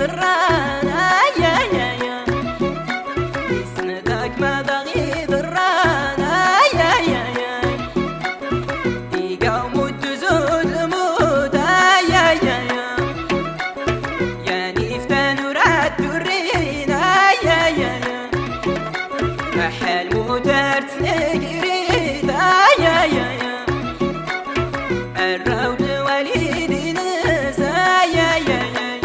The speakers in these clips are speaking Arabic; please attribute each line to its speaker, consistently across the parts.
Speaker 1: ضرانا يا يسندك ما باغي ضرانا يا يقوم التزود الموت يا نفتن وراد ترينا يا حال موتر تنقريد يا الروض وليدي نسا يا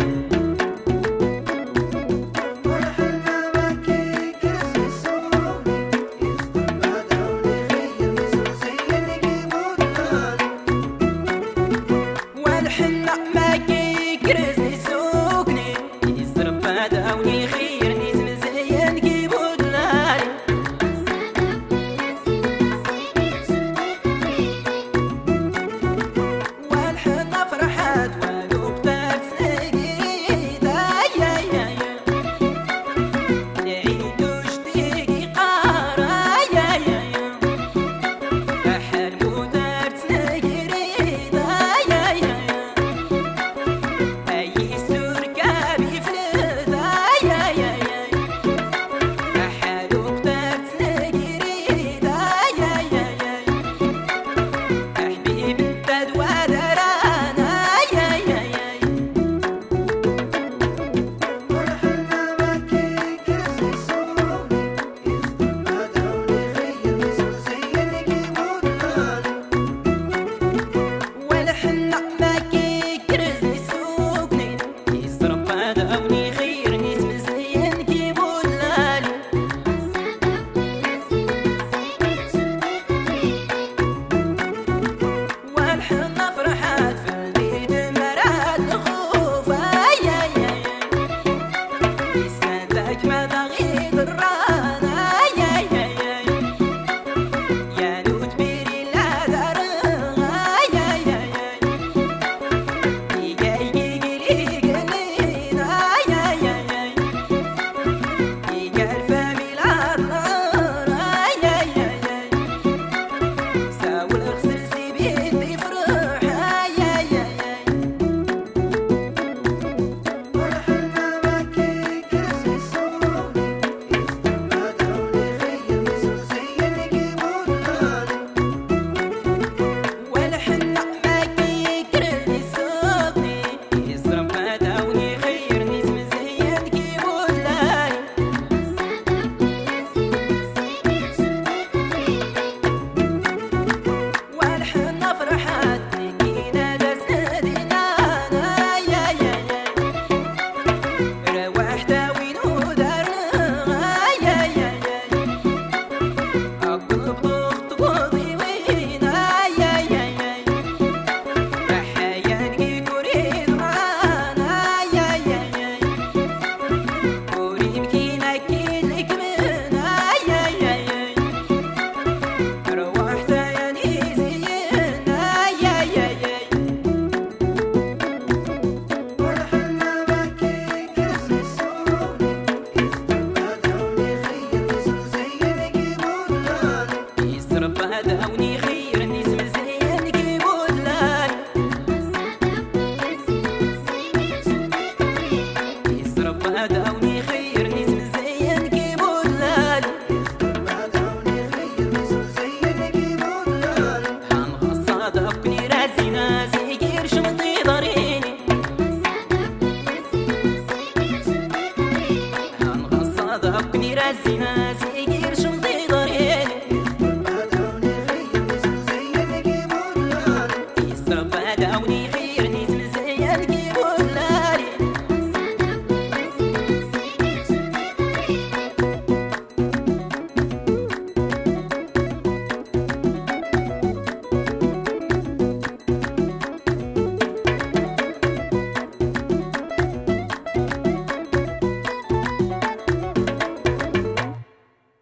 Speaker 1: والحنا ما كيكرزني سوقني يصرف هذا ونخيرني مزيان كيبود لالي والحنا فرحات ولوبتات سقيت يا نعيد وشتيقي قارا يا أحد موتر تنقريد يا أي سركة بفلت يا أحد موتر تنقريد يا أحبيب انت ودرانا يا والحنا ما كيكرزني سوقني يصرف هذا ونخيرني مزيان كيبود لالي والحنا فرحات في البيت مرات الخوف يا يسندك ما باغي ضرانا يا نوت بيري لا دارها يا والحنا ما كيكرزني سوقني يصرف هذا ونخيرني مزيان كيبود لالي والحنا فرحات لقينا دسدنا يا روحت وين ودارها يا أقلب ضغط قضي وينا يا أحيان كي تريد معانا يا وريم كي نكيد لك منا يا روحت يا نيزينا يا يصرف هذا ونخيرني مزيان كيبود لالي يصرف هذا ونخيرني مزيان كيبود لالي هنغصاد أبني راسنا زي شمطي ضريني هنغصاد أبني راسنا